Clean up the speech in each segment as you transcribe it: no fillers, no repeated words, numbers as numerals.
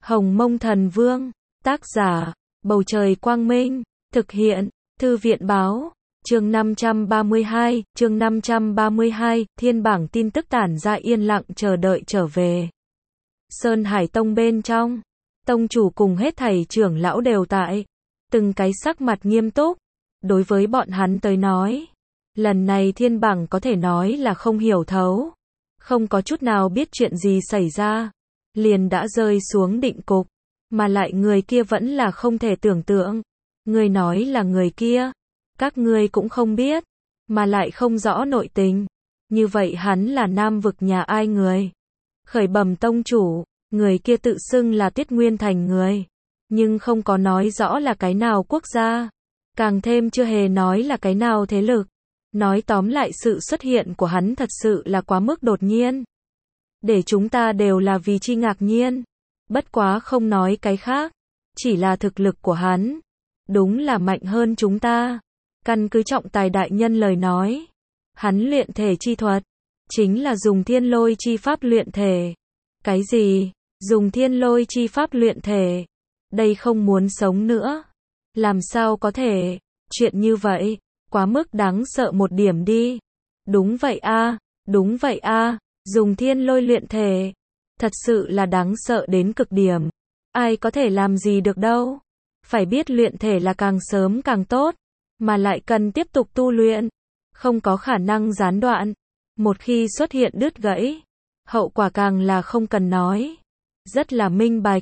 Hồng Mông Thần Vương, tác giả, Bầu Trời Quang Minh, thực hiện, Thư viện Báo, chương 532, thiên bảng tin tức tản ra yên lặng chờ đợi trở về. Sơn Hải Tông bên trong, tông chủ cùng hết thảy trưởng lão đều tại, từng cái sắc mặt nghiêm túc, đối với bọn hắn tới nói. Lần này thiên bảng có thể nói là không hiểu thấu, không có chút nào biết chuyện gì xảy ra, liền đã rơi xuống định cục, mà lại người kia vẫn là không thể tưởng tượng. Người nói là người kia, các ngươi cũng không biết, mà lại không rõ nội tình. Như vậy hắn là Nam vực nhà ai người? Khởi bẩm tông chủ, người kia tự xưng là Tiết Nguyên Thành người, nhưng không có nói rõ là cái nào quốc gia, càng thêm chưa hề nói là cái nào thế lực. Nói tóm lại sự xuất hiện của hắn thật sự là quá mức đột nhiên, để chúng ta đều là vì chi ngạc nhiên. Bất quá không nói cái khác, chỉ là thực lực của hắn, đúng là mạnh hơn chúng ta. Căn cứ trọng tài đại nhân lời nói, hắn luyện thể chi thuật, chính là dùng thiên lôi chi pháp luyện thể. Cái gì? Dùng thiên lôi chi pháp luyện thể? Đây không muốn sống nữa. Làm sao có thể? Chuyện như vậy, quá mức đáng sợ một điểm đi. Đúng vậy a, đúng vậy a, dùng thiên lôi luyện thể. Thật sự là đáng sợ đến cực điểm. Ai có thể làm gì được đâu. Phải biết luyện thể là càng sớm càng tốt, mà lại cần tiếp tục tu luyện, không có khả năng gián đoạn. Một khi xuất hiện đứt gãy, hậu quả càng là không cần nói. Rất là minh bạch,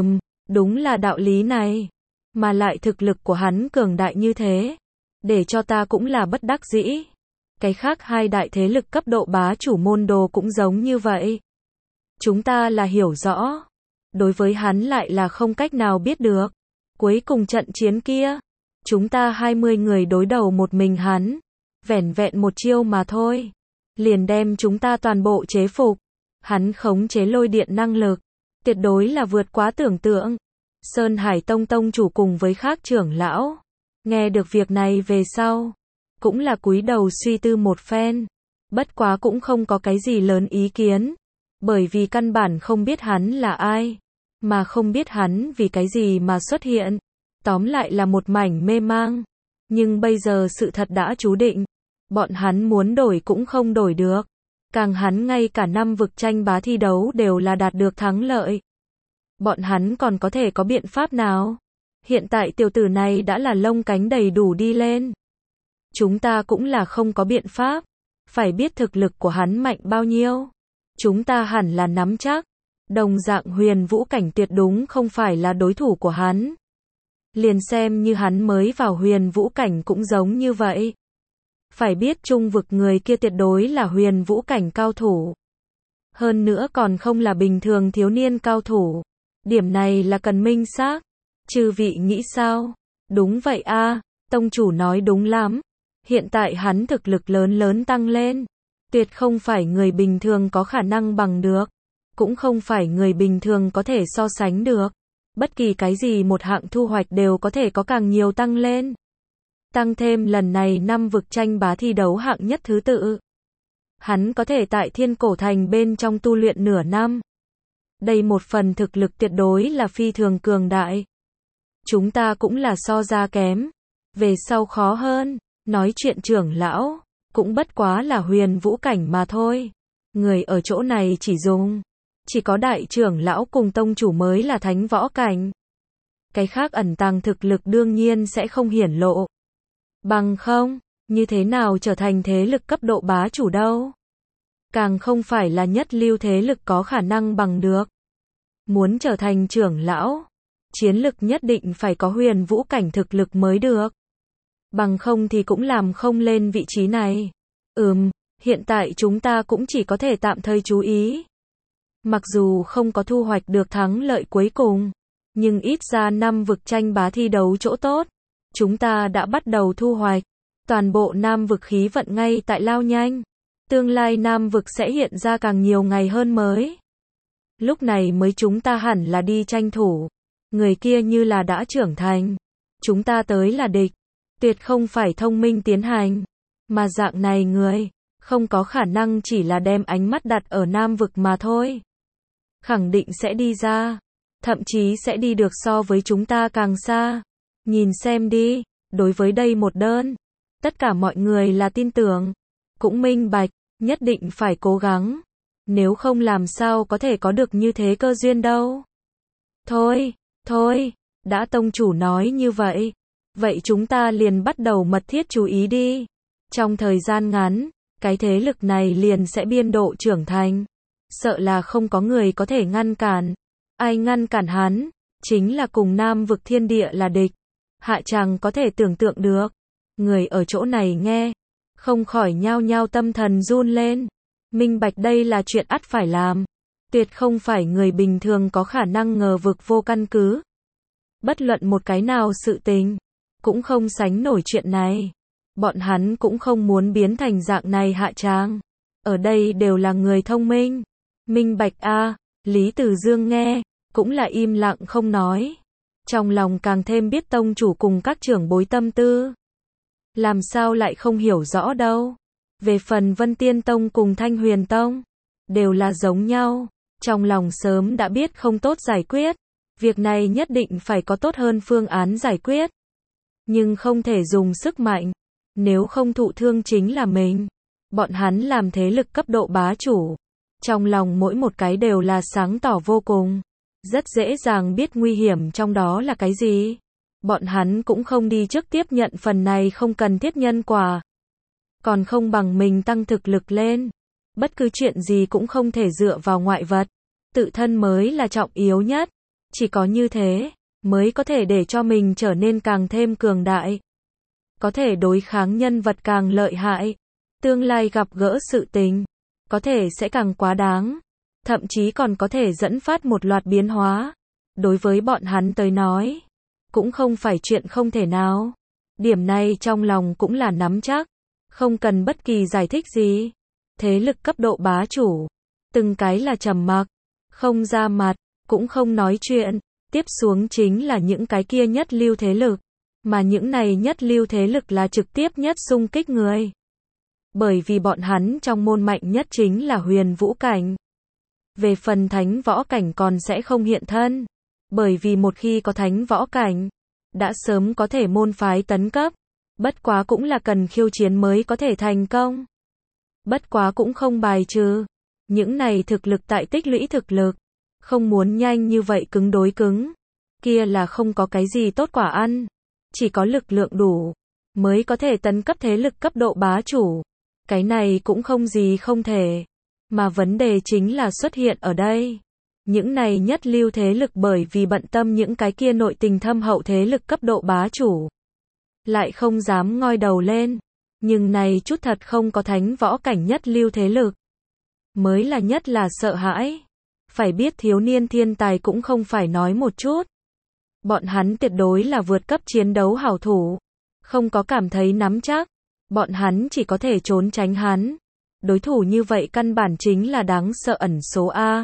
đúng là đạo lý này. Mà lại thực lực của hắn cường đại như thế, để cho ta cũng là bất đắc dĩ. Cái khác hai đại thế lực cấp độ bá chủ môn đồ cũng giống như vậy. Chúng ta là hiểu rõ, đối với hắn lại là không cách nào biết được. Cuối cùng trận chiến kia, chúng ta 20 người đối đầu một mình hắn, vẻn vẹn một chiêu mà thôi, liền đem chúng ta toàn bộ chế phục. Hắn khống chế lôi điện năng lực, tuyệt đối là vượt quá tưởng tượng. Sơn Hải Tông tông chủ cùng với khác trưởng lão, nghe được việc này về sau, cũng là cúi đầu suy tư một phen, bất quá cũng không có cái gì lớn ý kiến, bởi vì căn bản không biết hắn là ai, mà không biết hắn vì cái gì mà xuất hiện. Tóm lại là một mảnh mê mang. Nhưng bây giờ sự thật đã chú định, bọn hắn muốn đổi cũng không đổi được. Càng hắn ngay cả năm vực tranh bá thi đấu đều là đạt được thắng lợi. Bọn hắn còn có thể có biện pháp nào? Hiện tại tiểu tử này đã là lông cánh đầy đủ đi lên. Chúng ta cũng là không có biện pháp. Phải biết thực lực của hắn mạnh bao nhiêu. Chúng ta hẳn là nắm chắc. Đồng dạng huyền vũ cảnh tuyệt đúng không phải là đối thủ của hắn. Liền xem như hắn mới vào huyền vũ cảnh cũng giống như vậy. Phải biết trung vực người kia tuyệt đối là huyền vũ cảnh cao thủ. Hơn nữa còn không là bình thường thiếu niên cao thủ. Điểm này là cần minh xác. Chư vị nghĩ sao? Đúng vậy a, tông chủ nói đúng lắm. Hiện tại hắn thực lực lớn tăng lên. Tuyệt không phải người bình thường có khả năng bằng được. Cũng không phải người bình thường có thể so sánh được. Bất kỳ cái gì một hạng thu hoạch đều có thể có càng nhiều tăng lên. Tăng thêm lần này năm vực tranh bá thi đấu hạng nhất thứ tự. Hắn có thể tại Thiên Cổ Thành bên trong tu luyện nửa năm. Đây một phần thực lực tuyệt đối là phi thường cường đại. Chúng ta cũng là so ra kém. Về sau khó hơn, nói chuyện trưởng lão, cũng bất quá là huyền vũ cảnh mà thôi. Người ở chỗ này chỉ có đại trưởng lão cùng tông chủ mới là thánh võ cảnh. Cái khác ẩn tàng thực lực đương nhiên sẽ không hiển lộ. Bằng không, như thế nào trở thành thế lực cấp độ bá chủ đâu? Càng không phải là nhất lưu thế lực có khả năng bằng được. Muốn trở thành trưởng lão, chiến lực nhất định phải có huyền vũ cảnh thực lực mới được. Bằng không thì cũng làm không lên vị trí này. Hiện tại chúng ta cũng chỉ có thể tạm thời chú ý. Mặc dù không có thu hoạch được thắng lợi cuối cùng, nhưng ít ra năm vực tranh bá thi đấu chỗ tốt, chúng ta đã bắt đầu thu hoạch. Toàn bộ Nam vực khí vận ngay tại lao nhanh. Tương lai Nam vực sẽ hiện ra càng nhiều ngày hơn mới. Lúc này mới chúng ta hẳn là đi tranh thủ. Người kia như là đã trưởng thành. Chúng ta tới là địch. Tuyệt không phải thông minh tiến hành. Mà dạng này người, không có khả năng chỉ là đem ánh mắt đặt ở Nam vực mà thôi. Khẳng định sẽ đi ra. thậm chí sẽ đi được so với chúng ta càng xa. Nhìn xem đi, đối với đây một đơn, tất cả mọi người là tin tưởng, cũng minh bạch, nhất định phải cố gắng, nếu không làm sao có thể có được như thế cơ duyên đâu. Thôi, đã tông chủ nói như vậy, vậy chúng ta liền bắt đầu mật thiết chú ý đi. Trong thời gian ngắn, cái thế lực này liền sẽ biên độ trưởng thành, sợ là không có người có thể ngăn cản. Ai ngăn cản hắn, chính là cùng Nam vực thiên địa là địch. Hạ chàng có thể tưởng tượng được. Người ở chỗ này nghe, không khỏi nhao nhao tâm thần run lên. Minh bạch đây là chuyện ắt phải làm. Tuyệt không phải người bình thường có khả năng ngờ vực vô căn cứ. Bất luận một cái nào sự tình, cũng không sánh nổi chuyện này. Bọn hắn cũng không muốn biến thành dạng này hạ tràng. Ở đây đều là người thông minh. Minh bạch a. Lý Từ Dương nghe, cũng là im lặng không nói. Trong lòng càng thêm biết tông chủ cùng các trưởng bối tâm tư. Làm sao lại không hiểu rõ đâu. Về phần Vân Tiên Tông cùng Thanh Huyền Tông, đều là giống nhau. Trong lòng sớm đã biết không tốt giải quyết. Việc này nhất định phải có tốt hơn phương án giải quyết. Nhưng không thể dùng sức mạnh. Nếu không thụ thương chính là mình. Bọn hắn làm thế lực cấp độ bá chủ. Trong lòng mỗi một cái đều là sáng tỏ vô cùng. Rất dễ dàng biết nguy hiểm trong đó là cái gì. Bọn hắn cũng không đi trước tiếp nhận phần này không cần thiết nhân quả. Còn không bằng mình tăng thực lực lên. Bất cứ chuyện gì cũng không thể dựa vào ngoại vật. Tự thân mới là trọng yếu nhất. Chỉ có như thế, mới có thể để cho mình trở nên càng thêm cường đại. Có thể đối kháng nhân vật càng lợi hại. Tương lai gặp gỡ sự tình, có thể sẽ càng quá đáng. Thậm chí còn có thể dẫn phát một loạt biến hóa. Đối với bọn hắn tới nói, cũng không phải chuyện không thể nào. Điểm này trong lòng cũng là nắm chắc. Không cần bất kỳ giải thích gì. Thế lực cấp độ bá chủ, từng cái là trầm mặc, không ra mặt, cũng không nói chuyện. Tiếp xuống chính là những cái kia nhất lưu thế lực. Mà những này nhất lưu thế lực là trực tiếp nhất xung kích người. Bởi vì bọn hắn trong môn mạnh nhất chính là huyền vũ cảnh. Về phần thánh võ cảnh còn sẽ không hiện thân. Bởi vì một khi có thánh võ cảnh, đã sớm có thể môn phái tấn cấp. Bất quá cũng là cần khiêu chiến mới có thể thành công. Bất quá cũng không bài trừ. Những này thực lực tại tích lũy thực lực. Không muốn nhanh như vậy cứng đối cứng. Kia là không có cái gì tốt quả ăn. Chỉ có lực lượng đủ, mới có thể tấn cấp thế lực cấp độ bá chủ. Cái này cũng không gì không thể. Mà vấn đề chính là xuất hiện ở đây. Những này nhất lưu thế lực bởi vì bận tâm những cái kia nội tình thâm hậu thế lực cấp độ bá chủ. Lại không dám ngoi đầu lên. Nhưng này chút thật không có thánh võ cảnh nhất lưu thế lực. Mới là nhất là sợ hãi. Phải biết thiếu niên thiên tài cũng không phải nói một chút. Bọn hắn tuyệt đối là vượt cấp chiến đấu hảo thủ. Không có cảm thấy nắm chắc. Bọn hắn chỉ có thể trốn tránh hắn. Đối thủ như vậy căn bản chính là đáng sợ ẩn số A.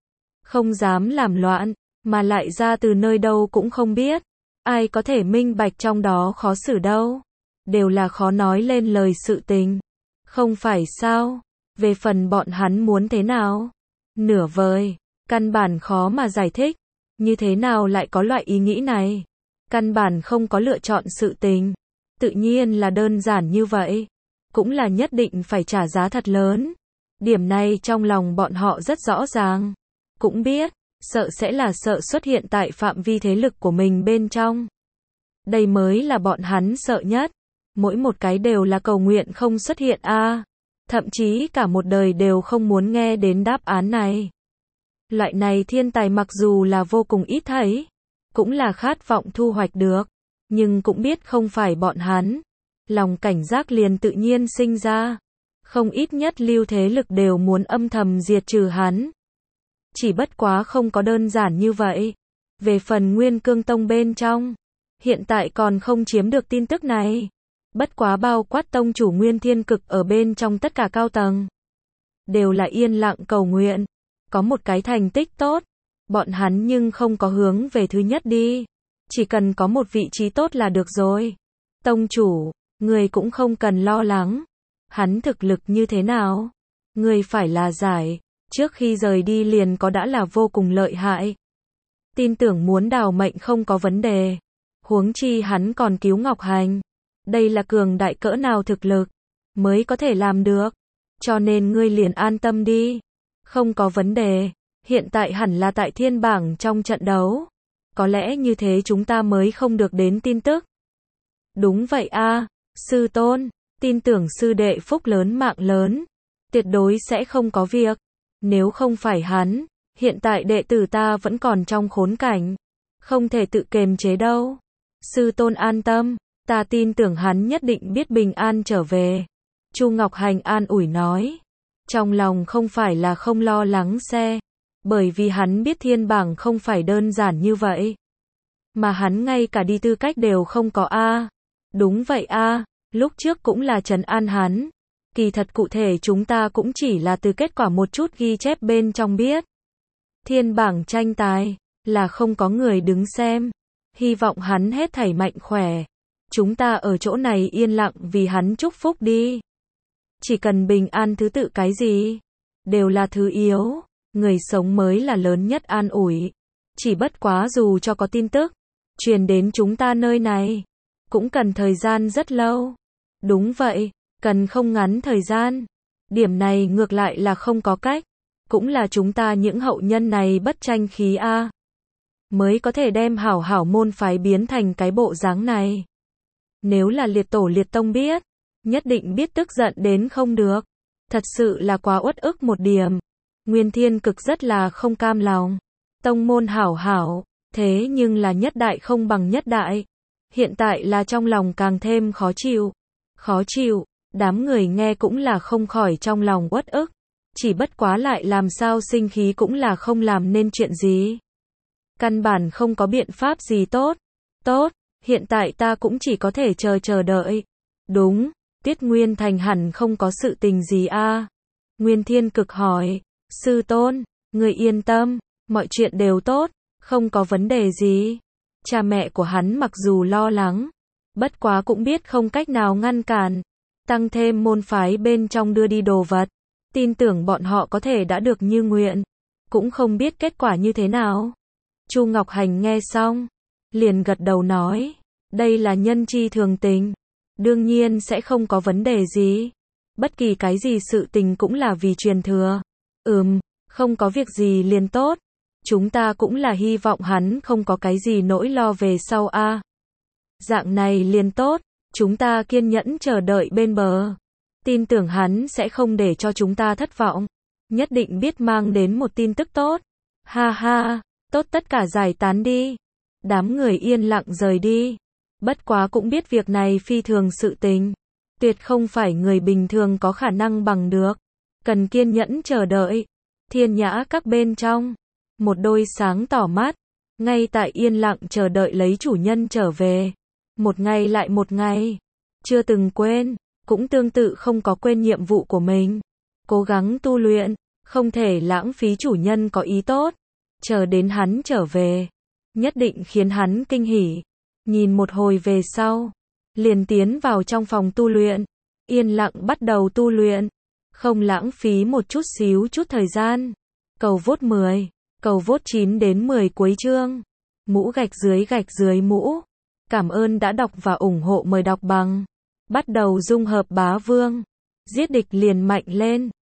Không dám làm loạn, mà lại ra từ nơi đâu cũng không biết. Ai có thể minh bạch trong đó khó xử đâu. Đều là khó nói lên lời sự tình. Không phải sao? Về phần bọn hắn muốn thế nào? Nửa vời, căn bản khó mà giải thích. Như thế nào lại có loại ý nghĩ này? Căn bản không có lựa chọn sự tình. Tự nhiên là đơn giản như vậy. Cũng là nhất định phải trả giá thật lớn. Điểm này trong lòng bọn họ rất rõ ràng. Cũng biết, sợ sẽ là sợ xuất hiện tại phạm vi thế lực của mình bên trong. Đây mới là bọn hắn sợ nhất. Mỗi một cái đều là cầu nguyện không xuất hiện a. Thậm chí cả một đời đều không muốn nghe đến đáp án này. Loại này thiên tài mặc dù là vô cùng ít thấy, cũng là khát vọng thu hoạch được, nhưng cũng biết không phải bọn hắn. Lòng cảnh giác liền tự nhiên sinh ra. Không ít nhất lưu thế lực đều muốn âm thầm diệt trừ hắn. Chỉ bất quá không có đơn giản như vậy. Về phần Nguyên Cương Tông bên trong, hiện tại còn không chiếm được tin tức này. Bất quá bao quát tông chủ Nguyên Thiên Cực ở bên trong tất cả cao tầng. Đều là yên lặng cầu nguyện. Có một cái thành tích tốt. Bọn hắn nhưng không có hướng về thứ nhất đi. Chỉ cần có một vị trí tốt là được rồi. Tông chủ, người cũng không cần lo lắng. Hắn thực lực như thế nào? Người phải là giải. Trước khi rời đi liền có đã là vô cùng lợi hại. tin tưởng muốn đào mệnh không có vấn đề. Huống chi hắn còn cứu Ngọc Hành. Đây là cường đại cỡ nào thực lực mới có thể làm được. Cho nên ngươi liền an tâm đi. Không có vấn đề. Hiện tại hẳn là tại thiên bảng trong trận đấu. Có lẽ như thế chúng ta mới không được đến tin tức. Đúng vậy a, sư tôn, tin tưởng sư đệ phúc lớn mạng lớn, tuyệt đối sẽ không có việc. Nếu không phải hắn, hiện tại đệ tử ta vẫn còn trong khốn cảnh, không thể tự kiềm chế đâu. Sư tôn an tâm, ta tin tưởng hắn nhất định biết bình an trở về. Chu Ngọc Hành an ủi nói, trong lòng không phải là không lo lắng xe, bởi vì hắn biết thiên bảng không phải đơn giản như vậy. Mà hắn ngay cả đi tư cách đều không có a. Đúng vậy a, lúc trước cũng là trấn an hắn. Kỳ thật cụ thể chúng ta cũng chỉ là từ kết quả một chút ghi chép bên trong biết. Thiên bảng tranh tài, là không có người đứng xem. Hy vọng hắn hết thảy mạnh khỏe. Chúng ta ở chỗ này yên lặng vì hắn chúc phúc đi. Chỉ cần bình an thứ tự cái gì, đều là thứ yếu. Người sống mới là lớn nhất an ủi. Chỉ bất quá dù cho có tin tức truyền đến chúng ta nơi này, cũng cần thời gian rất lâu. Đúng vậy, cần không ngắn thời gian. Điểm này ngược lại là không có cách. Cũng là chúng ta những hậu nhân này bất tranh khí a, mới có thể đem hảo hảo môn phái biến thành cái bộ dáng này. Nếu là liệt tổ liệt tông biết, nhất định biết tức giận đến không được. Thật sự là quá uất ức một điểm. Nguyên Thiên Cực rất là không cam lòng. Tông môn hảo hảo, thế nhưng là nhất đại không bằng nhất đại. Hiện tại là trong lòng càng thêm khó chịu. Khó chịu, đám người nghe cũng là không khỏi trong lòng uất ức. Chỉ bất quá lại làm sao sinh khí cũng là không làm nên chuyện gì. Căn bản không có biện pháp gì tốt. Tốt, hiện tại ta cũng chỉ có thể chờ đợi. Đúng, Tiết Nguyên Thành hẳn không có sự tình gì a. Nguyên Thiên Cực hỏi, sư tôn, người yên tâm, mọi chuyện đều tốt, không có vấn đề gì. Cha mẹ của hắn mặc dù lo lắng, bất quá cũng biết không cách nào ngăn cản. Tăng thêm môn phái bên trong đưa đi đồ vật, tin tưởng bọn họ có thể đã được như nguyện. Cũng không biết kết quả như thế nào. Chu Ngọc Hành nghe xong, liền gật đầu nói, đây là nhân chi thường tình, đương nhiên sẽ không có vấn đề gì. Bất kỳ cái gì sự tình cũng là vì truyền thừa. Không có việc gì liền tốt. Chúng ta cũng là hy vọng hắn không có cái gì nỗi lo về sau a. Dạng này liền tốt, chúng ta kiên nhẫn chờ đợi bên bờ. Tin tưởng hắn sẽ không để cho chúng ta thất vọng. Nhất định biết mang đến một tin tức tốt. Ha ha, tốt tất cả giải tán đi. Đám người yên lặng rời đi. Bất quá cũng biết việc này phi thường sự tình. Tuyệt không phải người bình thường có khả năng bằng được. Cần kiên nhẫn chờ đợi. Thiên Nhã các bên trong. Một đôi sáng tỏ mắt. Ngay tại yên lặng chờ đợi lấy chủ nhân trở về. Một ngày lại một ngày. Chưa từng quên. Cũng tương tự không có quên nhiệm vụ của mình. Cố gắng tu luyện. Không thể lãng phí chủ nhân có ý tốt. Chờ đến hắn trở về. Nhất định khiến hắn kinh hỉ. Nhìn một hồi về sau. Liền tiến vào trong phòng tu luyện. Yên lặng bắt đầu tu luyện. Không lãng phí một chút xíu chút thời gian. Cầu vote 10. Cầu vote 9 đến 10 cuối chương. Mũ gạch dưới mũ. Cảm ơn đã đọc và ủng hộ, mời đọc bằng. Bắt đầu dung hợp bá vương. Giết địch liền mạnh lên.